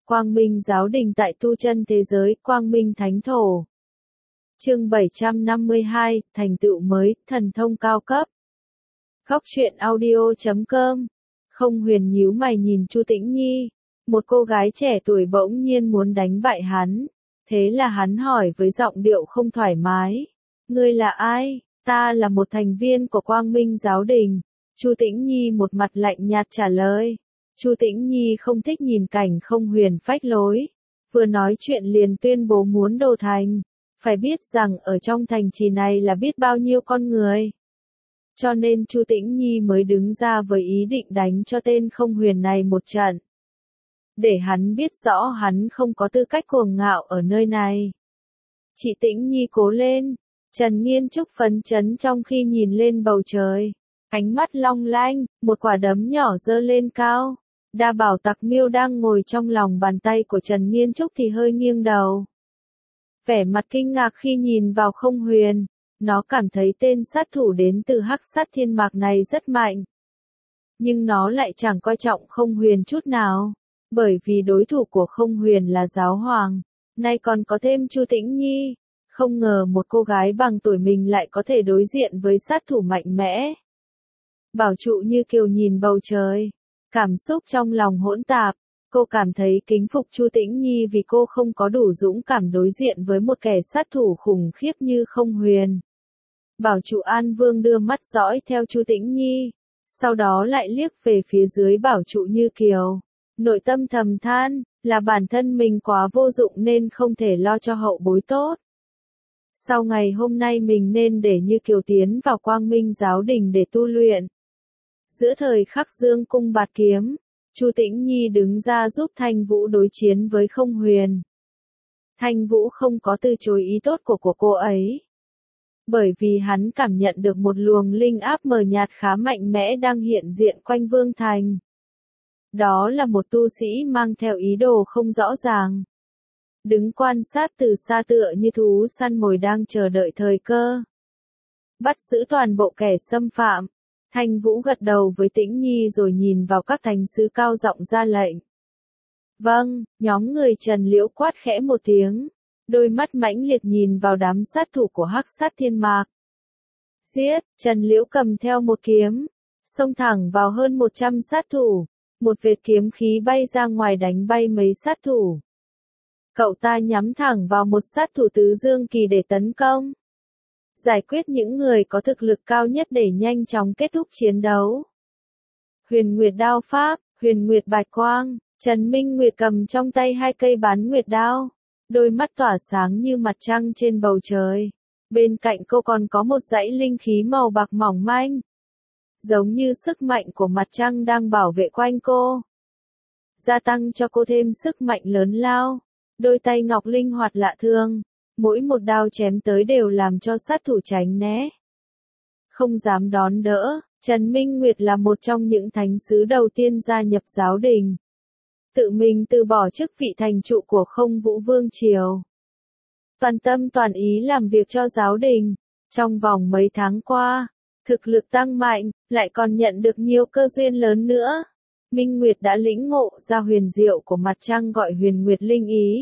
Quang Minh Giáo Đình tại tu chân thế giới, Quang Minh Thánh Thổ. Chương 752, thành tựu mới, thần thông cao cấp. Góc truyện audio.com. Không Huyền nhíu mày nhìn Chu Tĩnh Nhi, một cô gái trẻ tuổi bỗng nhiên muốn đánh bại hắn, thế là hắn hỏi với giọng điệu không thoải mái, ngươi là ai? Ta là một thành viên của Quang Minh Giáo Đình. Chu Tĩnh Nhi một mặt lạnh nhạt trả lời. Chu Tĩnh Nhi không thích nhìn cảnh Không Huyền phách lối, vừa nói chuyện liền tuyên bố muốn đồ thành, phải biết rằng ở trong thành trì này là biết bao nhiêu con người. Cho nên Chu Tĩnh Nhi mới đứng ra với ý định đánh cho tên Không Huyền này một trận. Để hắn biết rõ hắn không có tư cách cuồng ngạo ở nơi này. Chị Tĩnh Nhi cố lên, Trần Nghiên Trúc phấn chấn trong khi nhìn lên bầu trời. Ánh mắt long lanh, một quả đấm nhỏ giơ lên cao. Đa Bảo Tặc Miêu đang ngồi trong lòng bàn tay của Trần Nghiên Trúc thì hơi nghiêng đầu. Vẻ mặt kinh ngạc khi nhìn vào Không Huyền, nó cảm thấy tên sát thủ đến từ Hắc Sát Thiên Mạc này rất mạnh. Nhưng nó lại chẳng coi trọng Không Huyền chút nào, bởi vì đối thủ của Không Huyền là Giáo Hoàng, nay còn có thêm Chu Tĩnh Nhi. Không ngờ một cô gái bằng tuổi mình lại có thể đối diện với sát thủ mạnh mẽ. Bảo Trụ Như Kiều nhìn bầu trời, cảm xúc trong lòng hỗn tạp, cô cảm thấy kính phục Chu Tĩnh Nhi vì cô không có đủ dũng cảm đối diện với một kẻ sát thủ khủng khiếp như Không Huyền. Bảo Trụ An Vương đưa mắt dõi theo Chu Tĩnh Nhi, sau đó lại liếc về phía dưới Bảo Trụ Như Kiều, nội tâm thầm than, là bản thân mình quá vô dụng nên không thể lo cho hậu bối tốt. Sau ngày hôm nay mình nên để Như Kiều tiến vào Quang Minh Giáo Đình để tu luyện. Giữa thời khắc dương cung bạt kiếm, Chu Tĩnh Nhi đứng ra giúp Thanh Vũ đối chiến với Không Huyền. Thanh Vũ không có từ chối ý tốt của cô ấy, bởi vì hắn cảm nhận được một luồng linh áp mờ nhạt khá mạnh mẽ đang hiện diện quanh Vương Thành. Đó là một tu sĩ mang theo ý đồ không rõ ràng, đứng quan sát từ xa tựa như thú săn mồi đang chờ đợi thời cơ bắt giữ toàn bộ kẻ xâm phạm. Thanh Vũ gật đầu với Tĩnh Nhi rồi nhìn vào các thánh sứ cao giọng ra lệnh. Vâng, nhóm người Trần Liễu quát khẽ một tiếng, đôi mắt mãnh liệt nhìn vào đám sát thủ của Hắc Sát Thiên Mạc. Giết, Trần Liễu cầm theo một kiếm, xông thẳng vào hơn 100 sát thủ, một vệt kiếm khí bay ra ngoài đánh bay mấy sát thủ. Cậu ta nhắm thẳng vào một sát thủ tứ dương kỳ để tấn công. Giải quyết những người có thực lực cao nhất để nhanh chóng kết thúc chiến đấu. Huyền Nguyệt Đao Pháp, Huyền Nguyệt Bạch Quang, Trần Minh Nguyệt cầm trong tay hai cây bán nguyệt đao, đôi mắt tỏa sáng như mặt trăng trên bầu trời. Bên cạnh cô còn có một dãy linh khí màu bạc mỏng manh, giống như sức mạnh của mặt trăng đang bảo vệ quanh cô, gia tăng cho cô thêm sức mạnh lớn lao. Đôi tay ngọc linh hoạt lạ thường, mỗi một đao chém tới đều làm cho sát thủ tránh né, không dám đón đỡ. Trần Minh Nguyệt là một trong những thánh sứ đầu tiên gia nhập giáo đình, tự mình từ bỏ chức vị thành trụ của Không Vũ Vương Triều, toàn tâm toàn ý làm việc cho giáo đình. Trong vòng mấy tháng qua, thực lực tăng mạnh, lại còn nhận được nhiều cơ duyên lớn nữa. Minh Nguyệt đã lĩnh ngộ ra huyền diệu của mặt trăng gọi Huyền Nguyệt Linh Ý,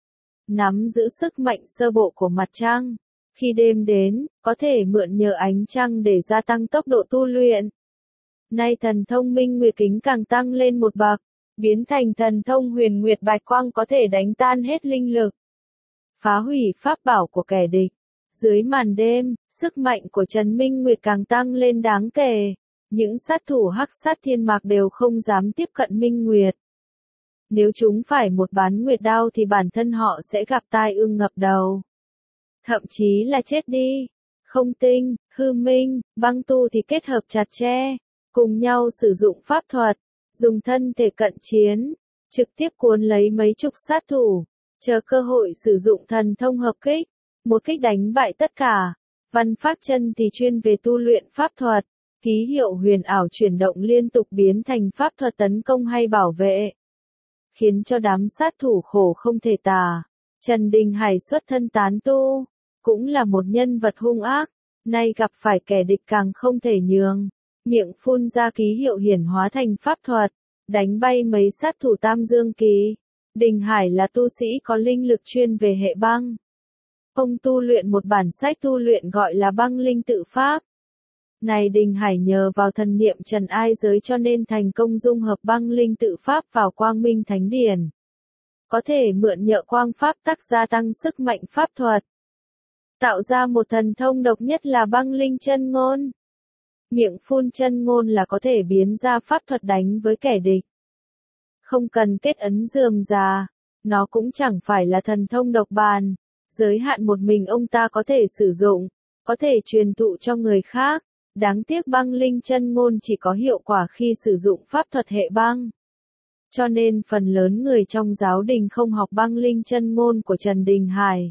nắm giữ sức mạnh sơ bộ của mặt trăng. Khi đêm đến, có thể mượn nhờ ánh trăng để gia tăng tốc độ tu luyện. Nay thần thông Minh Nguyệt Kính càng tăng lên một bậc, biến thành thần thông Huyền Nguyệt Bạch Quang có thể đánh tan hết linh lực, phá hủy pháp bảo của kẻ địch. Dưới màn đêm, sức mạnh của Trần Minh Nguyệt càng tăng lên đáng kể. Những sát thủ Hắc Sát Thiên Mạc đều không dám tiếp cận Minh Nguyệt. Nếu chúng phải một bán nguyệt đao thì bản thân họ sẽ gặp tai ương ngập đầu, thậm chí là chết đi. Không Tinh, Hư Minh, Băng Tu thì kết hợp chặt chẽ, cùng nhau sử dụng pháp thuật, dùng thân thể cận chiến, trực tiếp cuốn lấy mấy chục sát thủ, chờ cơ hội sử dụng thần thông hợp kích, một kích đánh bại tất cả. Văn Phác Chân thì chuyên về tu luyện pháp thuật, ký hiệu huyền ảo chuyển động liên tục biến thành pháp thuật tấn công hay bảo vệ, khiến cho đám sát thủ khổ không thể tả. Trần Đình Hải xuất thân tán tu, cũng là một nhân vật hung ác, nay gặp phải kẻ địch càng không thể nhường, miệng phun ra ký hiệu hiển hóa thành pháp thuật, đánh bay mấy sát thủ tam dương kỳ. Đình Hải là tu sĩ có linh lực chuyên về hệ băng. Ông tu luyện một bản sách tu luyện gọi là Băng Linh Tự Pháp. Này Đình Hải nhờ vào thần niệm trần ai giới cho nên thành công dung hợp Băng Linh Tự Pháp vào Quang Minh Thánh Điển. Có thể mượn nhờ quang pháp tắc gia tăng sức mạnh pháp thuật. Tạo ra một thần thông độc nhất là Băng Linh Chân Ngôn. Miệng phun chân ngôn là có thể biến ra pháp thuật đánh với kẻ địch. Không cần kết ấn rườm rà, nó cũng chẳng phải là thần thông độc bàn, giới hạn một mình ông ta có thể sử dụng, có thể truyền thụ cho người khác. Đáng tiếc Băng Linh Chân Ngôn chỉ có hiệu quả khi sử dụng pháp thuật hệ băng. Cho nên phần lớn người trong giáo đình không học Băng Linh Chân Ngôn của Trần Đình Hải.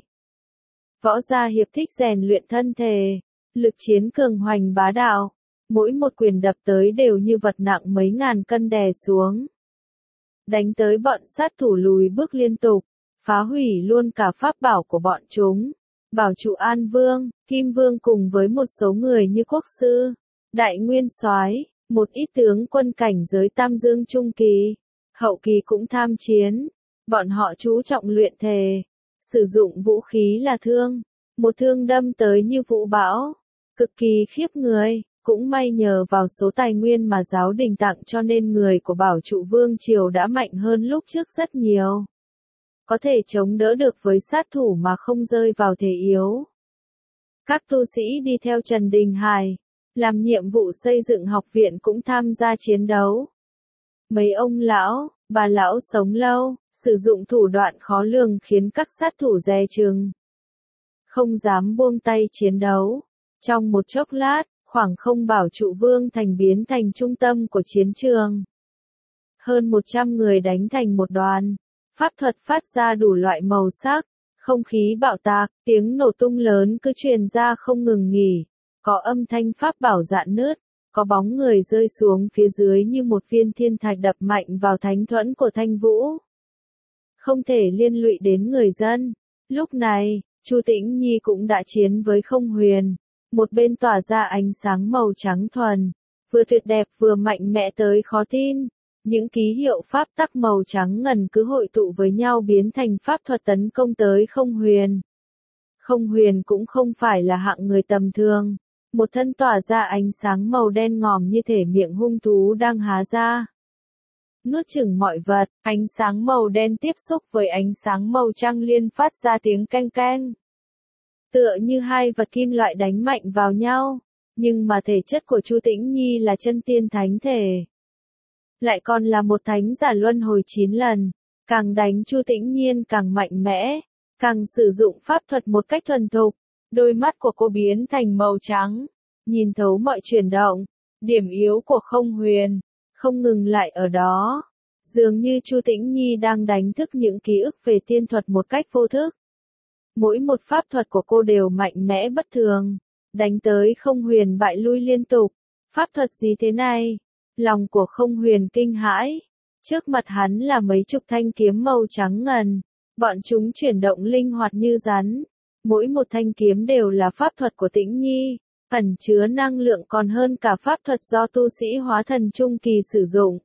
Võ gia hiệp thích rèn luyện thân thể, lực chiến cường hoành bá đạo, mỗi một quyền đập tới đều như vật nặng mấy ngàn cân đè xuống. Đánh tới bọn sát thủ lùi bước liên tục, phá hủy luôn cả pháp bảo của bọn chúng. Bảo trụ An Vương, Kim Vương cùng với một số người như Quốc Sư, Đại Nguyên Soái, một ít tướng quân cảnh giới Tam Dương Trung Kỳ, Hậu Kỳ cũng tham chiến. Bọn họ chú trọng luyện thể, sử dụng vũ khí là thương, một thương đâm tới như vũ bão, cực kỳ khiếp người. Cũng may nhờ vào số tài nguyên mà giáo đình tặng cho nên người của Bảo trụ Vương Triều đã mạnh hơn lúc trước rất nhiều. Có thể chống đỡ được với sát thủ mà không rơi vào thế yếu. Các tu sĩ đi theo Trần Đình Hải, làm nhiệm vụ xây dựng học viện cũng tham gia chiến đấu. Mấy ông lão, bà lão sống lâu, sử dụng thủ đoạn khó lường khiến các sát thủ dè chừng. Không dám buông tay chiến đấu. Trong một chốc lát, khoảng không Bảo trụ Vương thành biến thành trung tâm của chiến trường. Hơn 100 người đánh thành một đoàn. Pháp thuật phát ra đủ loại màu sắc, không khí bạo tạc, tiếng nổ tung lớn cứ truyền ra không ngừng nghỉ, có âm thanh pháp bảo rạn nứt, có bóng người rơi xuống phía dưới như một viên thiên thạch đập mạnh vào thánh thuẫn của Thanh Vũ. Không thể liên lụy đến người dân. Lúc này, Chu Tĩnh Nhi cũng đã chiến với Không Huyền, một bên tỏa ra ánh sáng màu trắng thuần, vừa tuyệt đẹp vừa mạnh mẽ tới khó tin. Những ký hiệu pháp tắc màu trắng ngần cứ hội tụ với nhau biến thành pháp thuật tấn công tới Không Huyền. Không Huyền cũng không phải là hạng người tầm thường. Một thân tỏa ra ánh sáng màu đen ngòm như thể miệng hung thú đang há ra. Nuốt chửng mọi vật, ánh sáng màu đen tiếp xúc với ánh sáng màu trắng liên phát ra tiếng keng keng. Tựa như hai vật kim loại đánh mạnh vào nhau, nhưng mà thể chất của Chu Tĩnh Nhi là chân tiên thánh thể. Lại còn là một thánh giả luân hồi 9 lần, càng đánh Chu Tĩnh Nhiên càng mạnh mẽ, càng sử dụng pháp thuật một cách thuần thục, đôi mắt của cô biến thành màu trắng, nhìn thấu mọi chuyển động, điểm yếu của Không Huyền, không ngừng lại ở đó, dường như Chu Tĩnh Nhi đang đánh thức những ký ức về tiên thuật một cách vô thức. Mỗi một pháp thuật của cô đều mạnh mẽ bất thường, đánh tới Không Huyền bại lui liên tục, pháp thuật gì thế này? Lòng của Không Huyền kinh hãi. Trước mặt hắn là mấy chục thanh kiếm màu trắng ngần. Bọn chúng chuyển động linh hoạt như rắn. Mỗi một thanh kiếm đều là pháp thuật của Tĩnh Nhi, ẩn chứa năng lượng còn hơn cả pháp thuật do tu sĩ hóa thần trung kỳ sử dụng.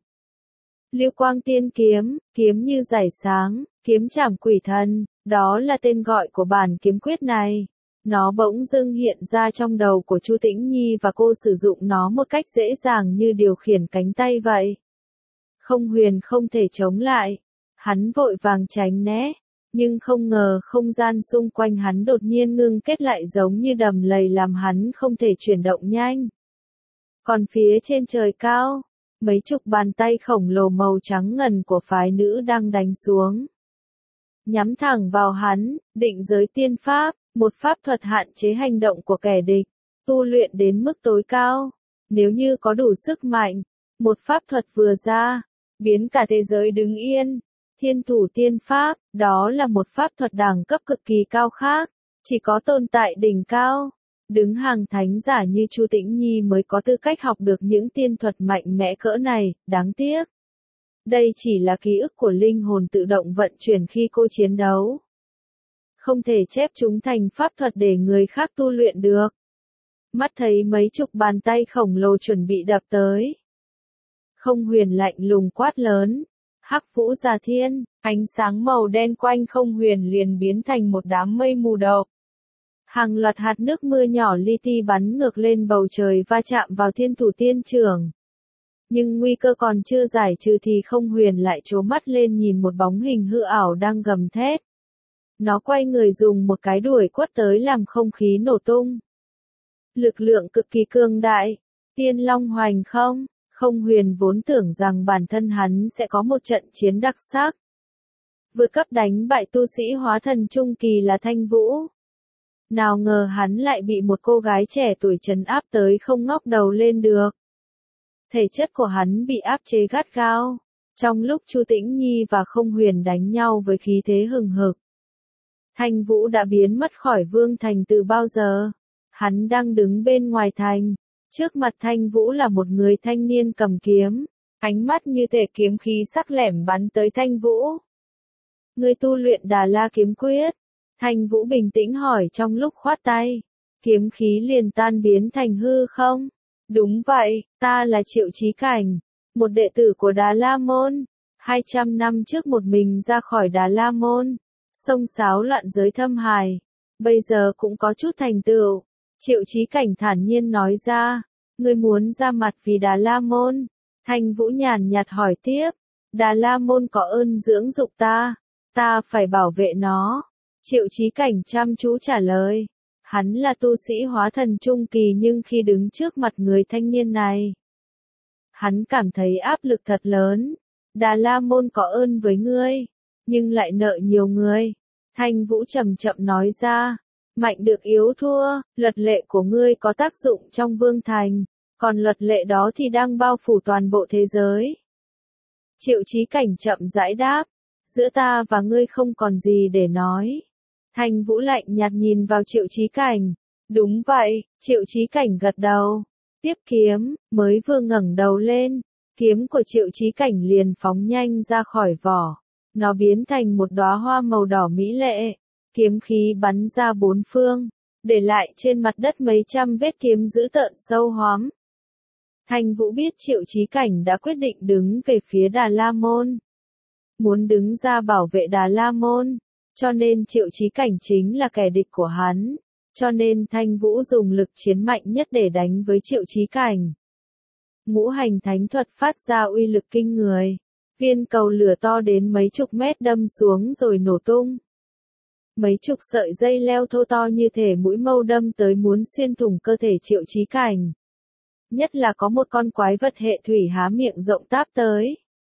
Lưu Quang Tiên Kiếm, kiếm như rải sáng, kiếm trảm quỷ thần, đó là tên gọi của bản kiếm quyết này. Nó bỗng dưng hiện ra trong đầu của Chu Tĩnh Nhi và cô sử dụng nó một cách dễ dàng như điều khiển cánh tay vậy. Không Huyền không thể chống lại. Hắn vội vàng tránh né. Nhưng không ngờ không gian xung quanh hắn đột nhiên ngưng kết lại giống như đầm lầy làm hắn không thể chuyển động nhanh. Còn phía trên trời cao, mấy chục bàn tay khổng lồ màu trắng ngần của phái nữ đang đánh xuống. Nhắm thẳng vào hắn, định giới tiên pháp. Một pháp thuật hạn chế hành động của kẻ địch, tu luyện đến mức tối cao. Nếu như có đủ sức mạnh, một pháp thuật vừa ra, biến cả thế giới đứng yên. Thiên thủ tiên pháp, đó là một pháp thuật đẳng cấp cực kỳ cao khác, chỉ có tồn tại đỉnh cao. Đứng hàng thánh giả như Chu Tĩnh Nhi mới có tư cách học được những tiên thuật mạnh mẽ cỡ này, đáng tiếc. Đây chỉ là ký ức của linh hồn tự động vận chuyển khi cô chiến đấu. Không thể chép chúng thành pháp thuật để người khác tu luyện được. Mắt thấy mấy chục bàn tay khổng lồ chuẩn bị đập tới. Không Huyền lạnh lùng quát lớn. Hắc Vũ Già Thiên, Ánh sáng màu đen quanh không huyền liền biến thành một đám mây mù độc. Hàng loạt hạt nước mưa nhỏ li ti bắn ngược lên bầu trời va chạm vào thiên thủ tiên trưởng. Nhưng nguy cơ còn chưa giải trừ thì không huyền lại trố mắt lên nhìn một bóng hình hư ảo đang gầm thét. Nó quay người dùng một cái đuổi quất tới làm không khí nổ tung. Lực lượng cực kỳ cường đại. Tiên Long Hoành không? Không huyền vốn tưởng rằng bản thân hắn sẽ có một trận chiến đặc sắc. Vượt cấp đánh bại tu sĩ hóa thần trung kỳ là Thanh Vũ. Nào ngờ hắn lại bị một cô gái trẻ tuổi trấn áp tới không ngóc đầu lên được. Thể chất của hắn bị áp chế gắt gao. Trong lúc Chu Tĩnh Nhi và Không Huyền đánh nhau với khí thế hừng hực, Thanh Vũ đã biến mất khỏi Vương Thành từ bao giờ. Hắn đang đứng bên ngoài thành. Trước mặt Thanh Vũ là một người thanh niên cầm kiếm. Ánh mắt như thể kiếm khí sắc lẻm bắn tới Thanh Vũ. Ngươi tu luyện Đà La kiếm quyết. Thanh Vũ bình tĩnh hỏi trong lúc khoát tay. Kiếm khí liền tan biến thành hư không? Đúng vậy, ta là Triệu Chí Cảnh, một đệ tử của Đà La Môn. 200 năm trước một mình ra khỏi Đà La Môn, xông xáo loạn giới thâm hải. Bây giờ cũng có chút thành tựu. Triệu Chí Cảnh thản nhiên nói ra. Ngươi muốn ra mặt vì Đà La Môn? Thanh Vũ nhàn nhạt hỏi tiếp. Đà La Môn có ơn dưỡng dục ta. Ta phải bảo vệ nó. Triệu Chí Cảnh chăm chú trả lời. Hắn là tu sĩ hóa thần trung kỳ nhưng khi đứng trước mặt người thanh niên này, hắn cảm thấy áp lực thật lớn. Đà La Môn có ơn với ngươi, nhưng lại nợ nhiều người. Thanh Vũ chậm chậm nói ra. Mạnh được yếu thua, luật lệ của ngươi có tác dụng trong Vương Thành, còn luật lệ đó thì đang bao phủ toàn bộ thế giới. Triệu Chí Cảnh chậm rãi đáp. Giữa ta và ngươi không còn gì để nói. Thanh Vũ lạnh nhạt nhìn vào Triệu Chí Cảnh. Đúng vậy, Triệu Chí Cảnh gật đầu. Tiếp kiếm, mới vừa ngẩng đầu lên, kiếm của Triệu Chí Cảnh liền phóng nhanh ra khỏi vỏ. Nó biến thành một đóa hoa màu đỏ mỹ lệ. Kiếm khí bắn ra bốn phương, để lại trên mặt đất mấy trăm vết kiếm dữ tợn sâu hoắm. Thanh Vũ biết Triệu Chí Cảnh đã quyết định đứng về phía Đà La Môn. Muốn đứng ra bảo vệ Đà La Môn. Cho nên Triệu Chí Cảnh chính là kẻ địch của hắn. Cho nên Thanh Vũ dùng lực chiến mạnh nhất để đánh với Triệu Chí Cảnh. Ngũ hành thánh thuật phát ra uy lực kinh người. Viên cầu lửa to đến mấy chục mét đâm xuống rồi nổ tung. Mấy chục sợi dây leo thô to như thể mũi mâu đâm tới muốn xuyên thủng cơ thể Triệu Chí Cảnh. Nhất là có một con quái vật hệ thủy há miệng rộng táp tới.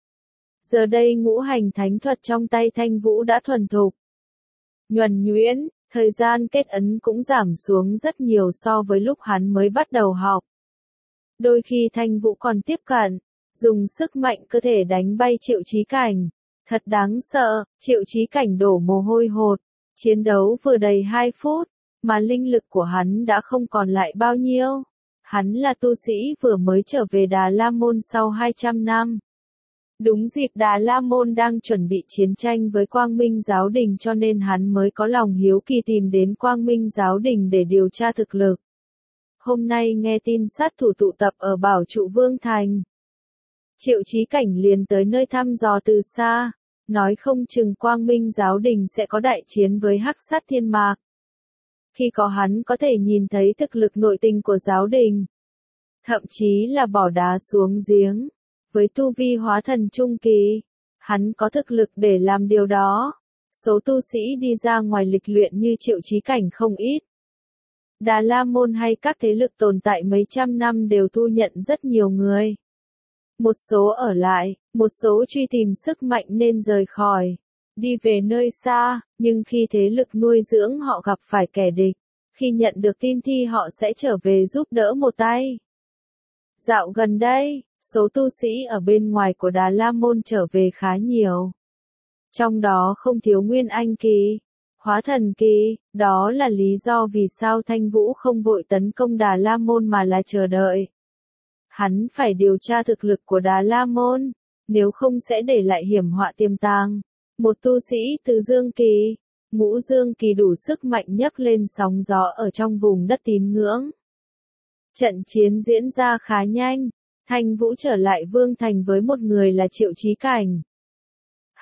Giờ đây ngũ hành thánh thuật trong tay Thanh Vũ đã thuần thục. Nhuần nhuyễn, thời gian kết ấn cũng giảm xuống rất nhiều so với lúc hắn mới bắt đầu học. Đôi khi Thanh Vũ còn tiếp cận, dùng sức mạnh cơ thể đánh bay Triệu Chí Cảnh. Thật đáng sợ, Triệu Chí Cảnh đổ mồ hôi hột. Chiến đấu vừa đầy 2 phút, mà linh lực của hắn đã không còn lại bao nhiêu. Hắn là tu sĩ vừa mới trở về Đà La Môn sau 200 năm. Đúng dịp Đà La Môn đang chuẩn bị chiến tranh với Quang Minh Giáo Đình cho nên hắn mới có lòng hiếu kỳ tìm đến Quang Minh Giáo Đình để điều tra thực lực. Hôm nay nghe tin sát thủ tụ tập ở Bảo Trụ Vương Thành. Triệu Chí Cảnh liền tới nơi thăm dò từ xa. Nói không chừng Quang Minh Giáo Đình sẽ có đại chiến với Hắc Sát Thiên Mạc. Khi có hắn có thể nhìn thấy thực lực nội tình của Giáo Đình. Thậm chí là bỏ đá xuống giếng. Với tu vi hóa thần trung kỳ, hắn có thực lực để làm điều đó. Số tu sĩ đi ra ngoài lịch luyện như Triệu Chí Cảnh không ít. Đà La Môn hay các thế lực tồn tại mấy trăm năm đều thu nhận rất nhiều người. Một số ở lại, một số truy tìm sức mạnh nên rời khỏi, đi về nơi xa, nhưng khi thế lực nuôi dưỡng họ gặp phải kẻ địch, khi nhận được tin thì họ sẽ trở về giúp đỡ một tay. Dạo gần đây, số tu sĩ ở bên ngoài của Đà La Môn trở về khá nhiều. Trong đó không thiếu Nguyên Anh kỳ, Hóa Thần kỳ, đó là lý do vì sao Thanh Vũ không vội tấn công Đà La Môn mà là chờ đợi. Hắn phải điều tra thực lực của Đà La Môn, nếu không sẽ để lại hiểm họa tiềm tàng. Một tu sĩ từ Dương kỳ, Ngũ Dương kỳ đủ sức mạnh nhấc lên sóng gió ở trong vùng đất tín ngưỡng. Trận chiến diễn ra khá nhanh, Thanh Vũ trở lại Vương Thành với một người là Triệu Chí Cảnh.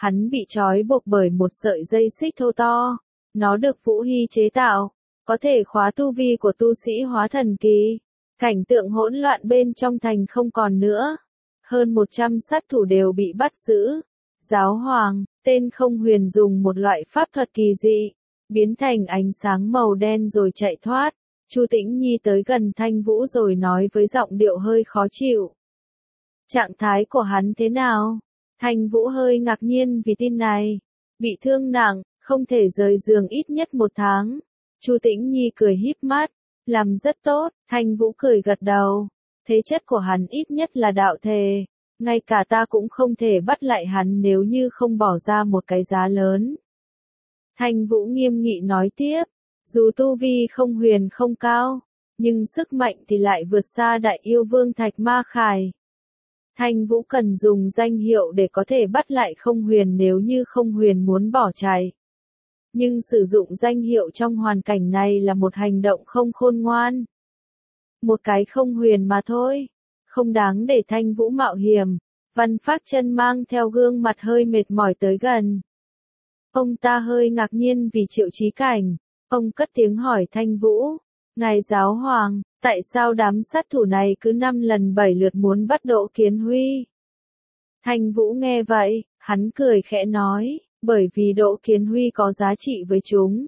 Hắn bị trói buộc bởi một sợi dây xích thô to. Nó được Vũ Hy chế tạo, có thể khóa tu vi của tu sĩ hóa thần kỳ. Cảnh tượng hỗn loạn bên trong thành không còn nữa. Hơn 100 sát thủ đều bị bắt giữ. Giáo hoàng, tên Không Huyền dùng một loại pháp thuật kỳ dị, biến thành ánh sáng màu đen rồi chạy thoát. Chu Tĩnh Nhi tới gần Thanh Vũ rồi nói với giọng điệu hơi khó chịu. Trạng thái của hắn thế nào? Thanh Vũ hơi ngạc nhiên vì tin này. Bị thương nặng, không thể rời giường ít nhất 1 tháng. Chu Tĩnh Nhi cười híp mắt. Làm rất tốt, Thanh Vũ cười gật đầu. Thế chất của hắn ít nhất là đạo thể. Ngay cả ta cũng không thể bắt lại hắn nếu như không bỏ ra một cái giá lớn. Thanh Vũ nghiêm nghị nói tiếp. Dù tu vi Không Huyền không cao, nhưng sức mạnh thì lại vượt xa đại yêu vương Thạch Ma Khải. Thanh Vũ cần dùng danh hiệu để có thể bắt lại Không Huyền nếu như Không Huyền muốn bỏ chạy. Nhưng sử dụng danh hiệu trong hoàn cảnh này là một hành động không khôn ngoan. Một cái Không Huyền mà thôi, không đáng để Thanh Vũ mạo hiểm. Văn Phác Chân mang theo gương mặt hơi mệt mỏi tới gần. Ông ta hơi ngạc nhiên vì Triệu Chí Cảnh. Ông cất tiếng hỏi Thanh Vũ. Ngài giáo hoàng, tại sao đám sát thủ này cứ 5 lần 7 lượt muốn bắt Đỗ Kiến Huy? Thanh Vũ nghe vậy, hắn cười khẽ nói, bởi vì Đỗ Kiến Huy có giá trị với chúng.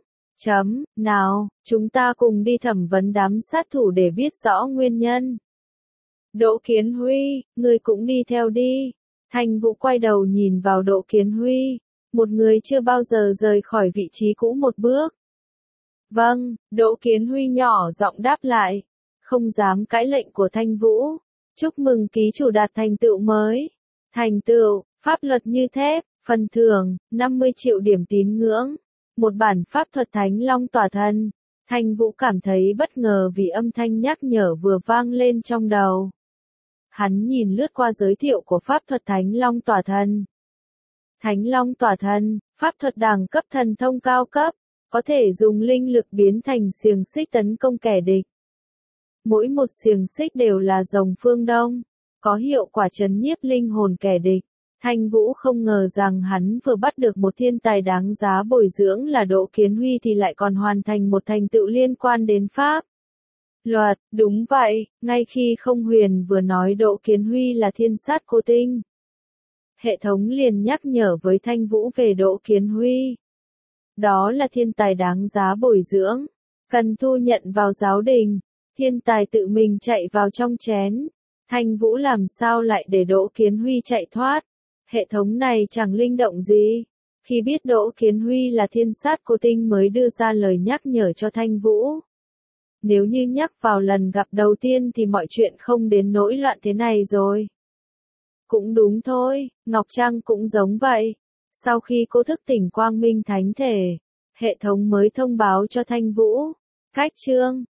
Nào, chúng ta cùng đi thẩm vấn đám sát thủ để biết rõ nguyên nhân. Đỗ Kiến Huy, ngươi cũng đi theo đi. Thanh Vũ quay đầu nhìn vào Đỗ Kiến Huy, một người chưa bao giờ rời khỏi vị trí cũ một bước. Vâng, Đỗ Kiến Huy nhỏ giọng đáp lại, không dám cãi lệnh của Thanh Vũ. Chúc mừng ký chủ đạt thành tựu mới. Thành tựu, pháp luật như thép, phần thưởng, 50 triệu điểm tín ngưỡng. Một bản pháp thuật Thánh Long tỏa thân. Thanh Vũ cảm thấy bất ngờ vì âm thanh nhắc nhở vừa vang lên trong đầu. Hắn nhìn lướt qua giới thiệu của pháp thuật Thánh Long tỏa thân. Thánh Long tỏa thân, pháp thuật đẳng cấp thần thông cao cấp, có thể dùng linh lực biến thành xiềng xích tấn công kẻ địch. Mỗi một xiềng xích đều là rồng phương Đông, có hiệu quả trấn nhiếp linh hồn kẻ địch. Thanh Vũ không ngờ rằng hắn vừa bắt được một thiên tài đáng giá bồi dưỡng là Đỗ Kiến Huy thì lại còn hoàn thành một thành tựu liên quan đến pháp luật. Đúng vậy, ngay khi Không Huyền vừa nói Đỗ Kiến Huy là thiên sát cô tinh, hệ thống liền nhắc nhở với Thanh Vũ về Đỗ Kiến Huy. Đó là thiên tài đáng giá bồi dưỡng, cần thu nhận vào giáo đình. Thiên tài tự mình chạy vào trong chén. Thanh Vũ làm sao lại để Đỗ Kiến Huy chạy thoát? Hệ thống này chẳng linh động gì. Khi biết Đỗ Kiến Huy là thiên sát cô tinh mới đưa ra lời nhắc nhở cho Thanh Vũ. Nếu như nhắc vào lần gặp đầu tiên thì mọi chuyện không đến nỗi loạn thế này rồi. Cũng đúng thôi, Ngọc Trăng cũng giống vậy. Sau khi cô thức tỉnh quang minh thánh thể, hệ thống mới thông báo cho Thanh Vũ. Cách chương